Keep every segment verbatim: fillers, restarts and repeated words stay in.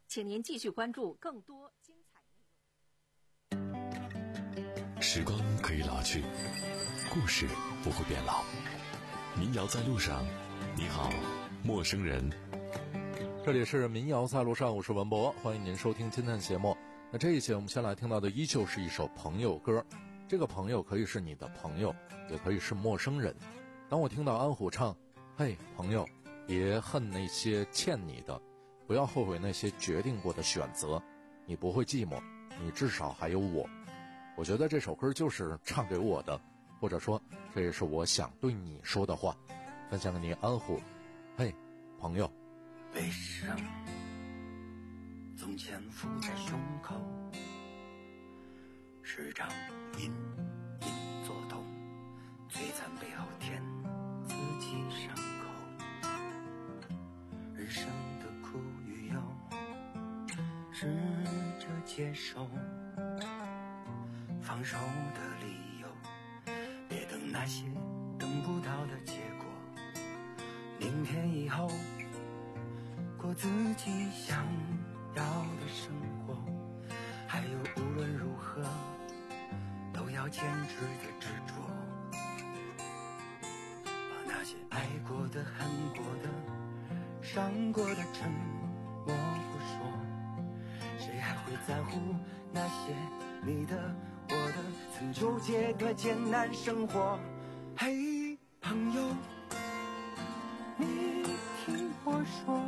请您继续关注更多精彩内容。时光可以老去，故事不会变老。民谣在路上，你好，陌生人。 这里是民谣在路上，我是文博，欢迎您收听今天的节目。那这一节我们先来听到的依旧是一首朋友歌，这个朋友可以是你的朋友，也可以是陌生人。当我听到安虎唱，嘿朋友，别恨那些欠你的，不要后悔那些决定过的选择，你不会寂寞，你至少还有我。我觉得这首歌就是唱给我的，或者说这也是我想对你说的话，分享给你安虎，嘿朋友。 悲伤从前伏在胸口，时常隐隐作痛，摧残背后添自己伤口。人生的苦与忧，试着接受，放手的理由，别等那些等不到的结果。明天以后过自己想要的生活，还有无论如何都要坚持的执着，把那些爱过的恨过的伤过的沉默不说，谁还会在乎那些你的我的曾纠结的艰难生活。嘿朋友，你听我说，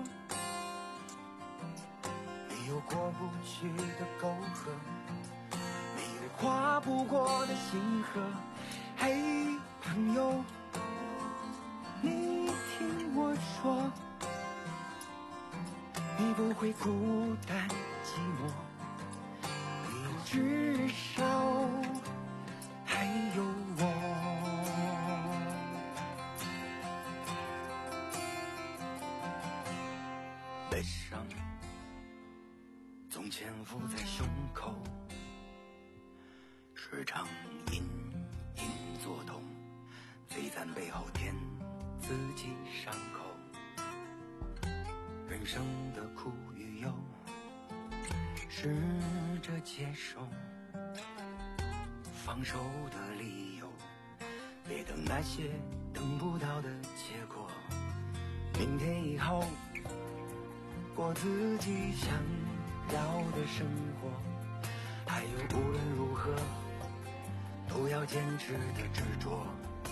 有过不去的沟壑，没有跨不过的星河。嘿朋友，你听我说，你不会孤单寂寞，你至少还有我。悲伤从前伏在胸口，时常隐隐作痛，摧残背后添自己伤口。人生的苦与忧，试着接受，放手的理由，别等那些等不到的结果。明天以后过自己想要的生活，还有无论如何都要坚持的执着，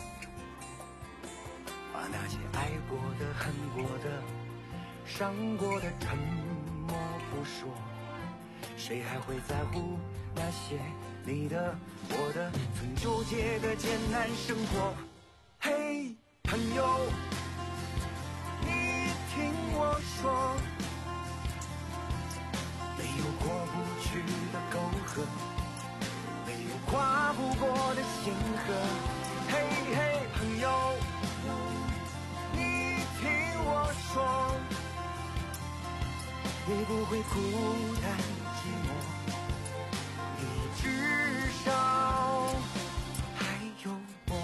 把那些爱过的恨过的伤过的沉默不说，谁还会在乎那些你的我的曾纠结的艰难生活。嘿朋友，你听我说，没有过不去的沟壑，没有跨不过的星河。嘿嘿朋友，你听我说，你不会孤单寂寞，你至少还有我。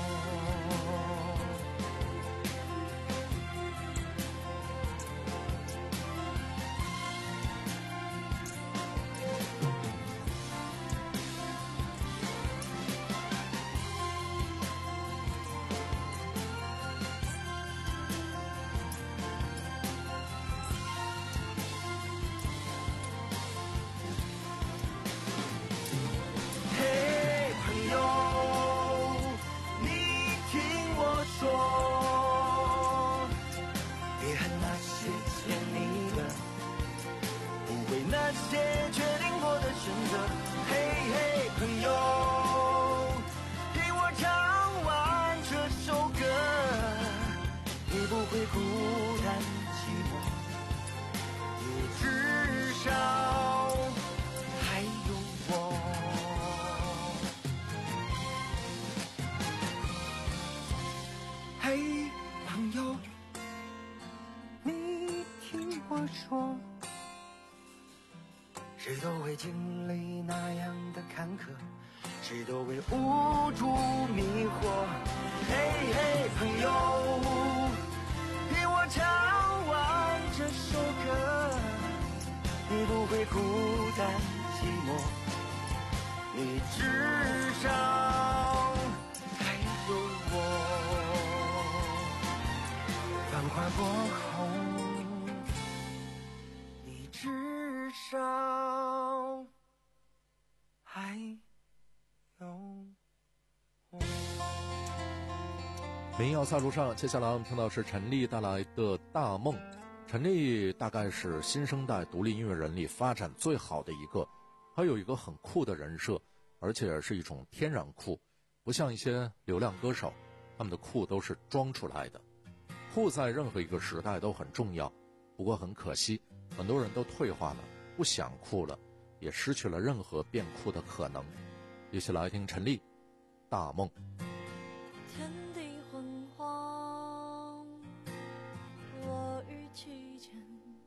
别恨那些欠你的，不为那些决定过的选择。嘿嘿朋友，听我唱完这首歌，你不会孤单寂寞，你至少还有我。嘿朋友，你听我说，谁都会经历那样的坎坷，谁都会无助迷惑。嘿嘿朋友，听我唱完这首歌，你不不会孤单寂寞，你至少还有我。繁华过后，你至少还有我。 民谣赛路上，接下来我们听到是陈粒带来的大梦。陈粒大概是新生代独立音乐人里发展最好的一个，他有一个很酷的人设，而且是一种天然酷，不像一些流量歌手，他们的酷都是装出来的。酷在任何一个时代都很重要，不过很可惜，很多人都退化了，不想酷了，也失去了任何变酷的可能。一起来听陈粒大梦。 天地昏黄，我与其间，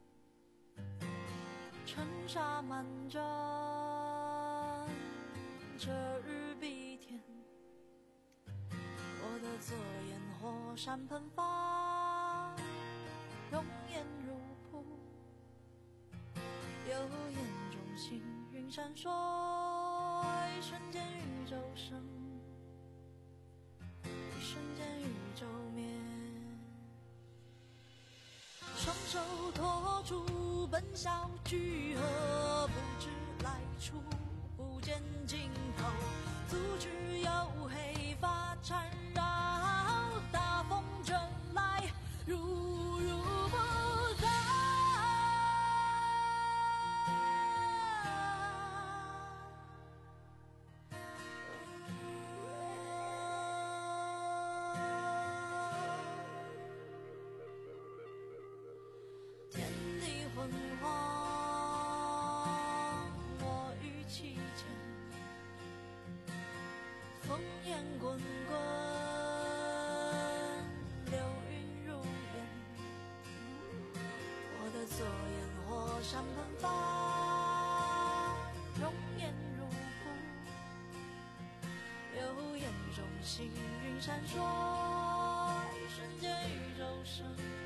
尘沙漫卷，这日比天，我的左眼火山喷发，容颜如瀑，右眼中星云闪烁，一瞬间宇宙生，一瞬间宇宙灭，双手托住奔向聚合，不知来处，不见尽头，阻止黝黑发缠绕，大风卷来，如如不杂。天地昏黄，我与其间，烽烟滚滚，流云如烟，我的左眼火山喷发，容颜如瀑，右眼中星云闪烁，一瞬间宇宙生，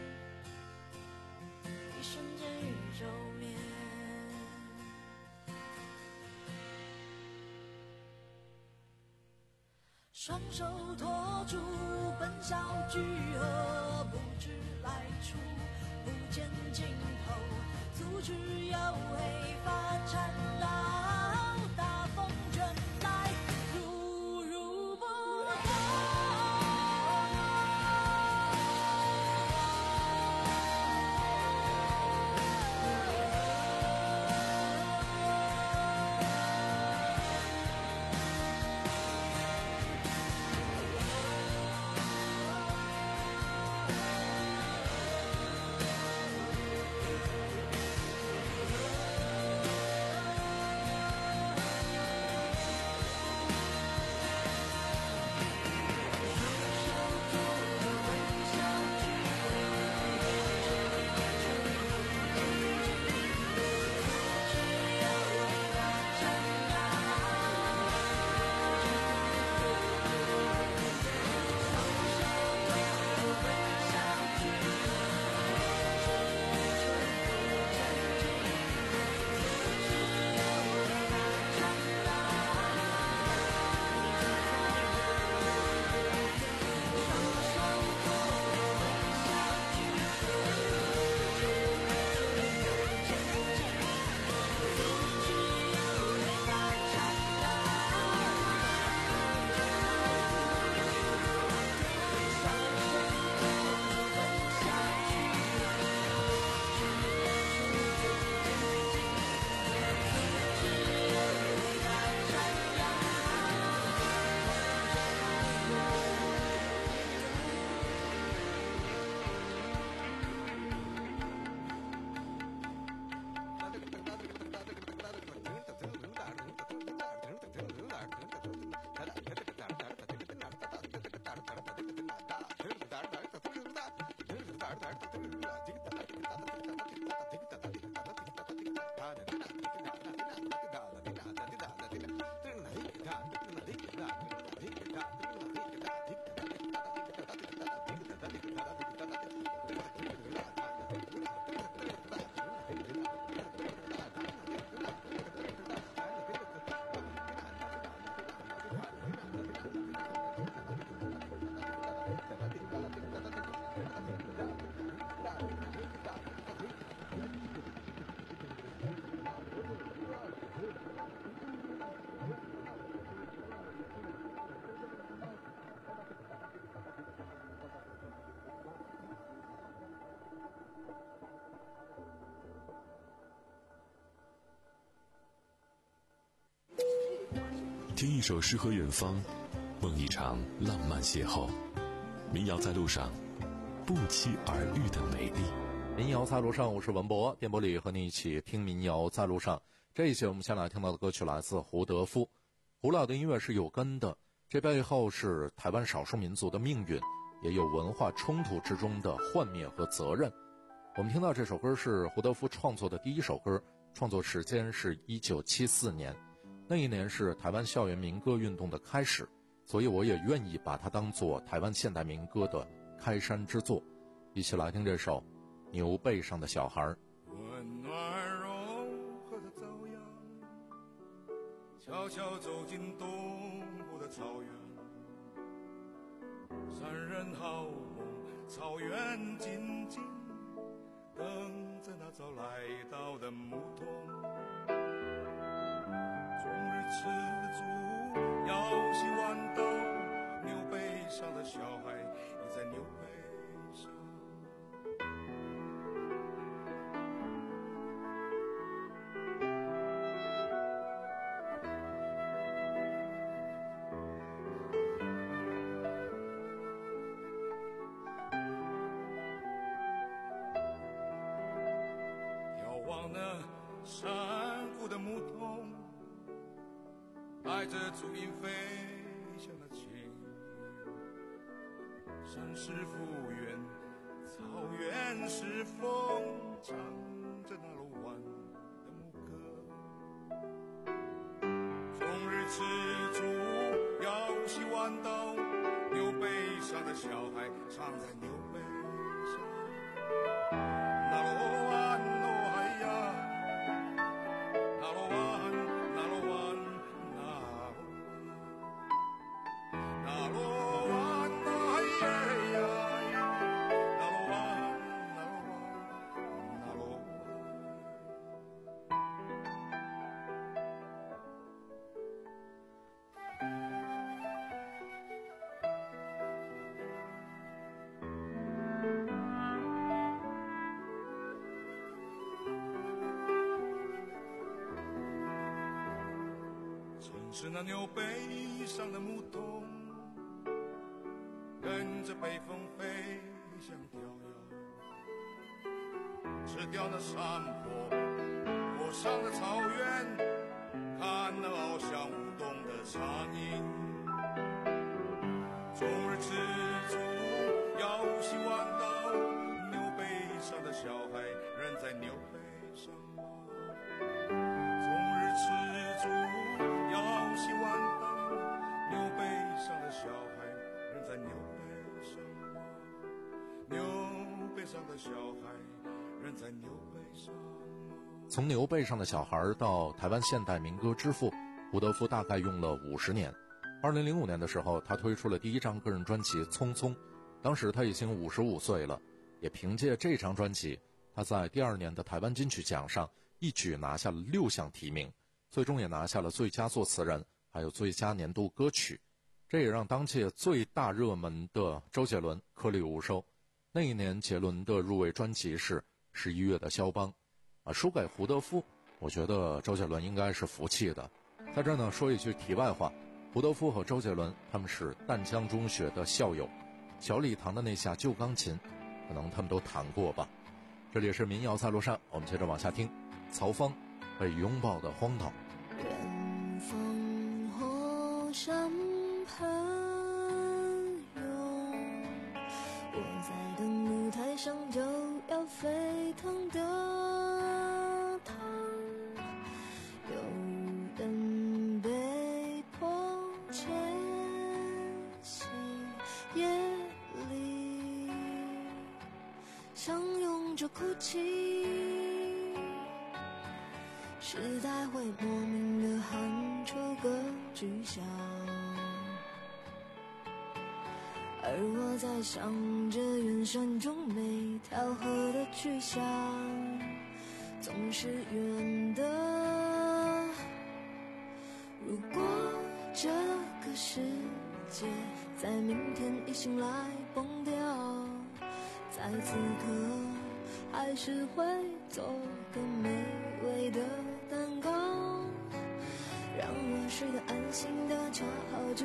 一瞬间宇宙灭。双手托住奔向聚合，不知来处，不见尽头，阻止黝黑发缠绕，大风卷来，如如不杂。 听一首诗和远方，梦一场浪漫邂逅。民谣在路上，不期而遇的美丽。 民谣在路上，我是文博，电波里和你一起听民谣在路上。这一节我们先来听到的歌曲来自胡德夫。古老的音乐是有根的，这背后是台湾少数民族的命运，也有文化冲突之中的幻灭和责任。我们听到这首歌是胡德夫创作的第一首歌，创作时间是一九七四年，那一年是台湾校园民歌运动的开始，所以我也愿意把它当作台湾现代民歌的开山之作。一起来听这首牛背上的小孩。 温暖柔和的朝阳，悄悄走进东部的草原，山人好梦，草原静静等着那早来到的牧童。终日吃足，腰系豌豆，牛背上的小孩倚在牛背上。山谷的牧童带着足音飞向了青，山是复原，草原是风，唱着那鲁湾的牧歌。终日吃足，腰系豌豆，牛背上的小孩唱在牛背上。那鲁湾哦嗨呀，那罗湾，那罗湾，那罗湾，那呀呀，那罗湾，那罗湾，那罗湾。是那牛背上的牧童，跟着北风飞向飘摇，吃掉那山坡坡上的草原，看那翱翔舞动的苍蝇。终日吃足，腰系豌豆，牛背上的小孩人在牛背上吗？终日吃足，腰系豌豆，牛背上的小孩人在牛背上吗？牛背上的小孩人在牛背上吗？ 从牛背上的小孩到台湾现代民歌之父，胡德夫大概用了五十年。二零零五年的时候，他推出了第一张个人专辑《匆匆》，当时他已经五十五岁了，也凭借这张专辑，他在第二年的台湾金曲奖上一举拿下了六项提名，最终也拿下了最佳作词人还有最佳年度歌曲。这也让当届最大热门的周杰伦颗粒无收。那一年杰伦的入围专辑是十一月的肖邦啊，输给胡德夫，我觉得周杰伦应该是服气的。在这呢说一句题外话，胡德夫和周杰伦他们是淡江中学的校友，小礼堂的那下旧钢琴可能他们都弹过吧。这里是民谣在路上，我们接着往下听曹芳被拥抱的荒岛。 远方火山喷涌，我在等舞台上就要沸腾的汤，有人被迫迁徙，夜里相拥着哭泣，时代会莫名的喊出个具象，而我在想着远山中每条河的去向，总是远的。如果这个世界在明天一醒来崩掉，在此刻还是会做个美味的蛋糕，让我睡得安心的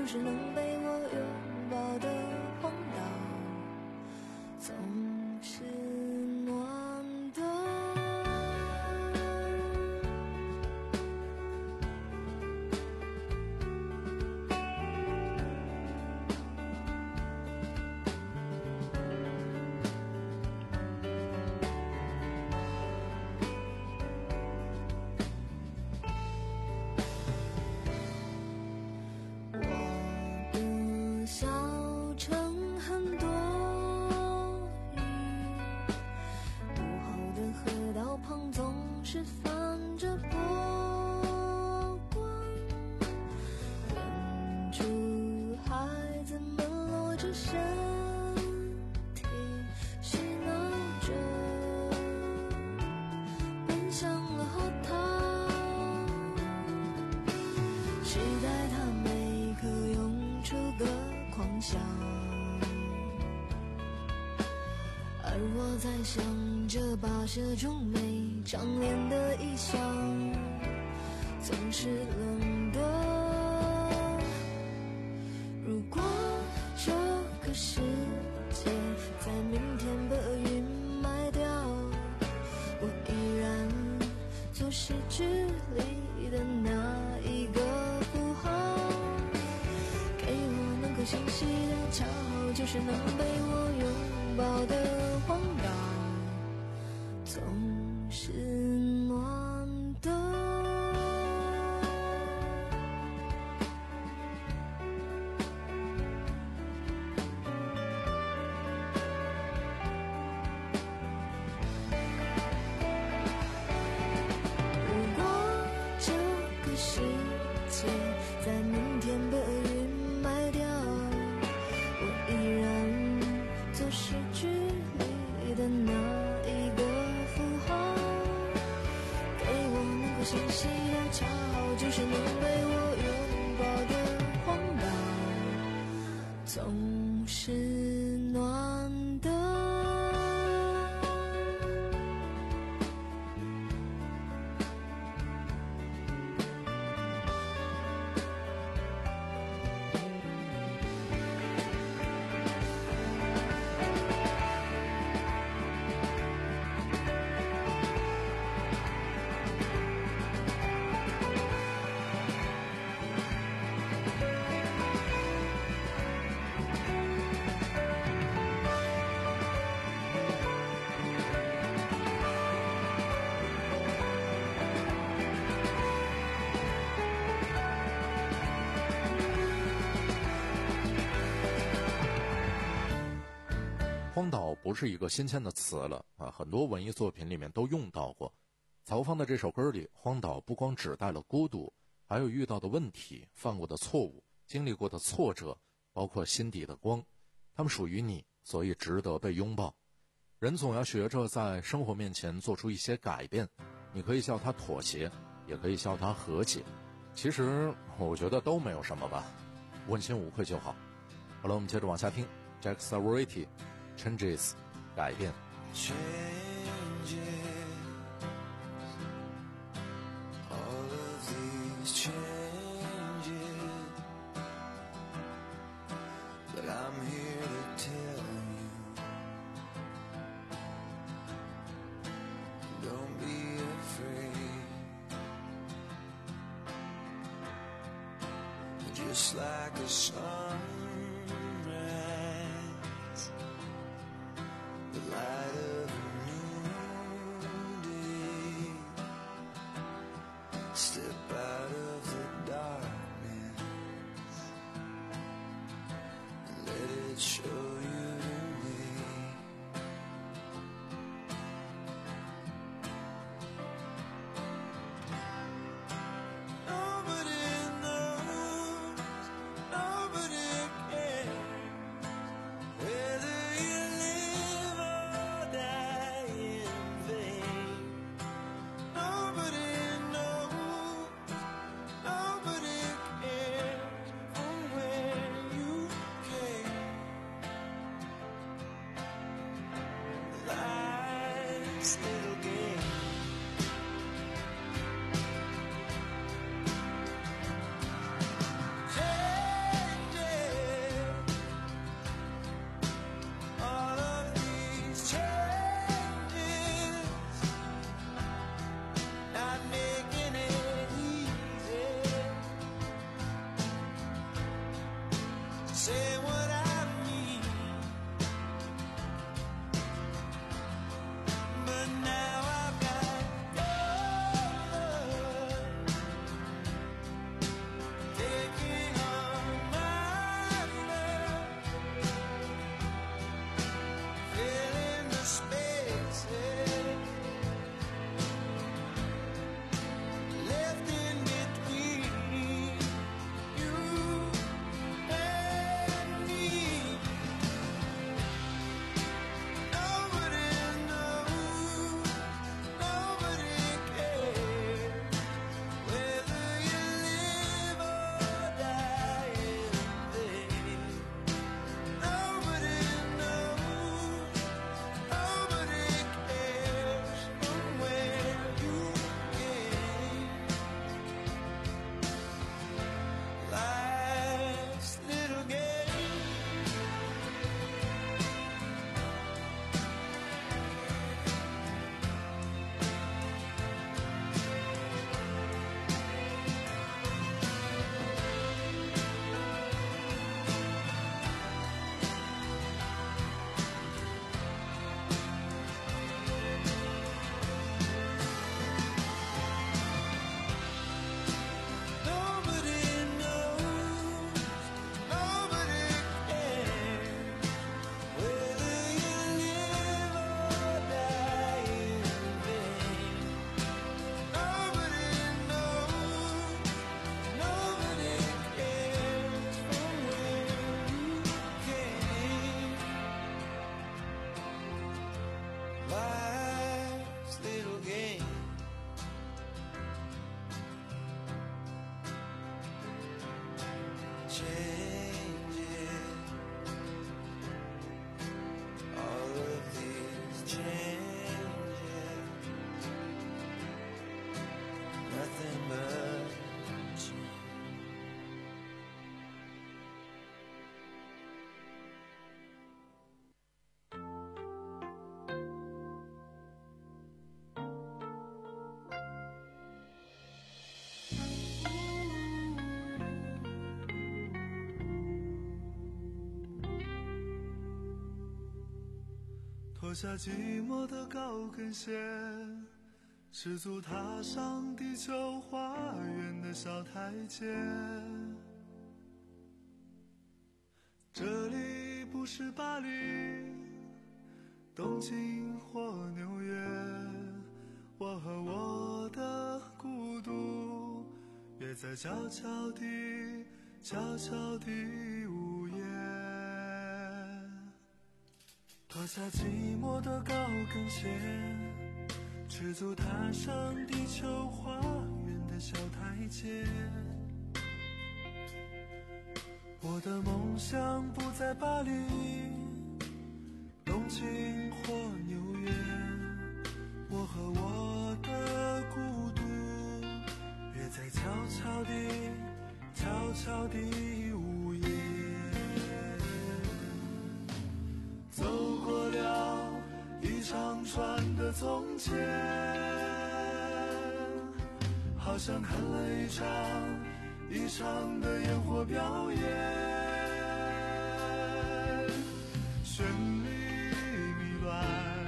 就是能被我拥抱的荒岛，总是暖的。小城很多雨，午后的河道旁总是泛着波光，远处孩子们裸着身体嬉闹着，奔向了河套，期待它每刻涌出个狂想，而我在想着跋涉中没长脸的异乡，总是冷的。如果这个世界在明天被云埋掉，我依然做诗句里的那一个符号，清晰的恰好就是能被我拥抱的荒岛，总是暖的。如果这个世界在明天被云埋掉，依然做诗句里的那一个符号，给我能够清晰的恰好就是能被我拥抱的荒岛，总是暖的。 荒岛不是一个新鲜的词了啊，很多文艺作品里面都用到过。曹芳的这首歌里，荒岛不光指代了孤独，还有遇到的问题、犯过的错误、经历过的挫折，包括心底的光。它们属于你，所以值得被拥抱。人总要学着在生活面前做出一些改变，你可以叫它妥协，也可以叫它和解。其实我觉得都没有什么吧，问心无愧就好。好了，我们接着往下听 Jack Savoretti Changes 改变。 Changes, all of these changes, but I'm here to tell you, don't be afraid. Just like a sunrise, the light of a new day, step out of the darkness and let it show you the way. Nobody knows, nobody cares whether you live or die in vain. Nobody knows, nobody cares from where you came. Life's little game. Changes, remember. “脱下寂寞的高跟鞋，赤足踏上地球花园的小台阶。这里不是巴黎、东京或纽约，我和我的孤独约在悄悄地、悄悄地午夜。脱下寂寞的高跟鞋，赤足踏上地球花园的小台阶。我的梦想不在巴黎、东京或纽约，我和我的孤独约在悄悄地、悄悄地午夜。走过了一长串的从前，好像看了一场一场的烟火表演，绚丽迷乱，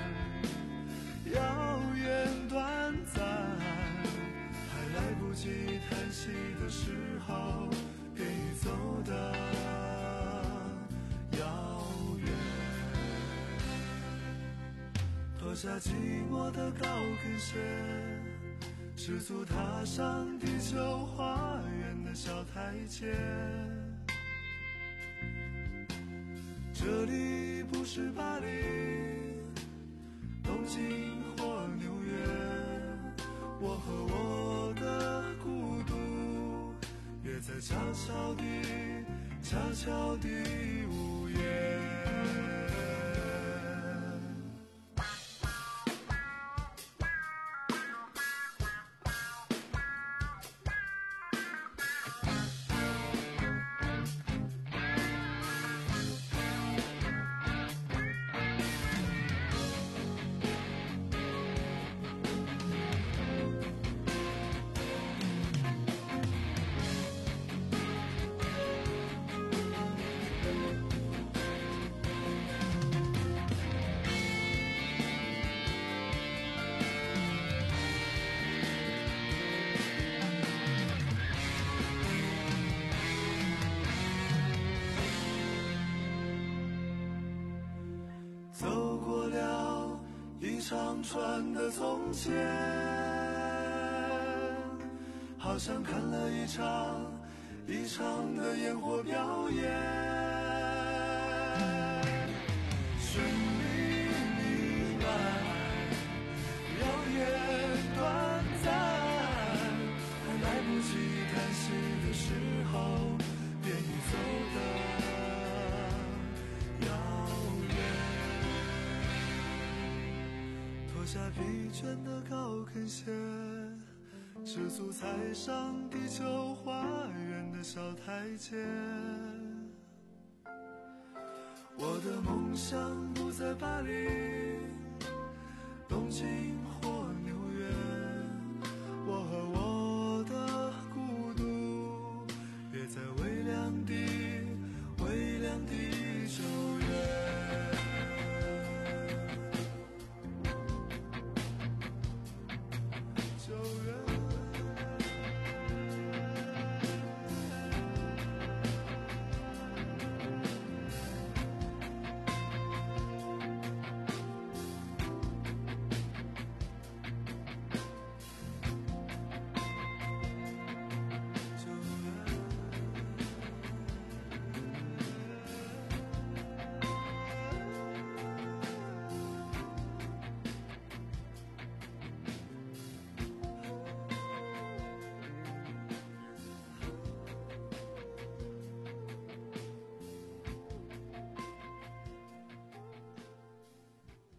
遥远短暂，还来不及叹息的时候，便已走得遥远。脱下寂寞的高跟鞋，赤足踏上地球花园的小台阶。这里不是巴黎、东京或纽约，我和我的孤独约在悄悄地、悄悄地午夜。长串的从前，好像看了一场一场的烟火表演，绚丽迷乱，遥远短暂，还来不及叹息的时候，便已走得脱下疲倦的高跟鞋，赤足踩上地球花园的小台阶。我的梦想不在巴黎、东京或纽约，我和我的孤独约在微凉的微凉的九月。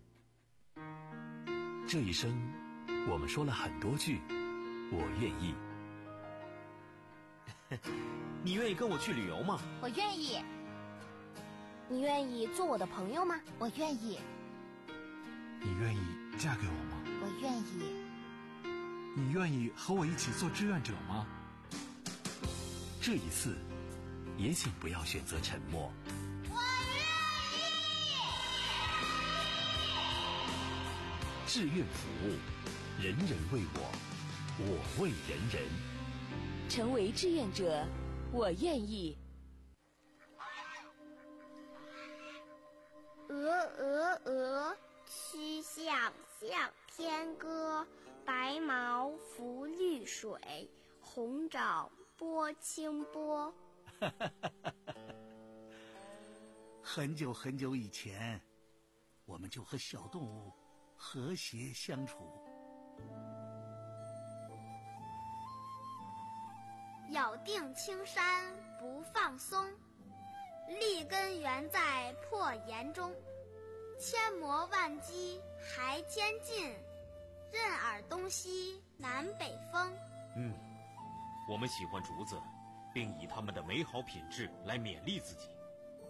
这一生，我们说了很多句“我愿意”， 你愿意跟我去旅游吗？ 我愿意。你愿意做我的朋友吗？我愿意。 你愿意嫁给我吗？ 我愿意。 你愿意和我一起做志愿者吗？ 这一次，也请不要选择沉默。 我愿意。 志愿服务，人人为我，我为人人。 成为志愿者，我愿意。 鹅鹅鹅，曲项向天歌。白毛浮绿水，红爪拨清波。 很久很久以前，我们就和小动物和谐相处。 咬定青山不放松，立根原在破岩中。千磨万击还坚劲，任尔东西南北风。 嗯，我们喜欢竹子，并以它们的美好品质来勉励自己。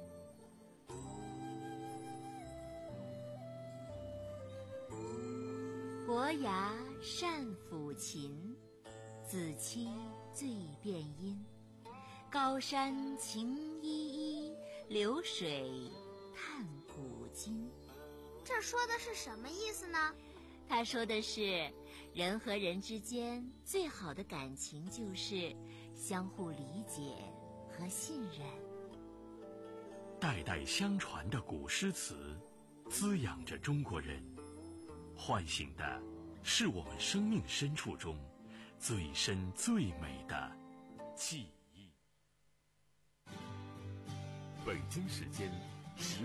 伯牙善抚琴，子期最辨音。高山晴依依，流水叹古今。 这说的是什么意思呢？ 他说的是，人和人之间最好的感情就是相互理解和信任。 代代相传的古诗词，滋养着中国人，唤醒的是我们生命深处中最深最美的记忆。 北京时间十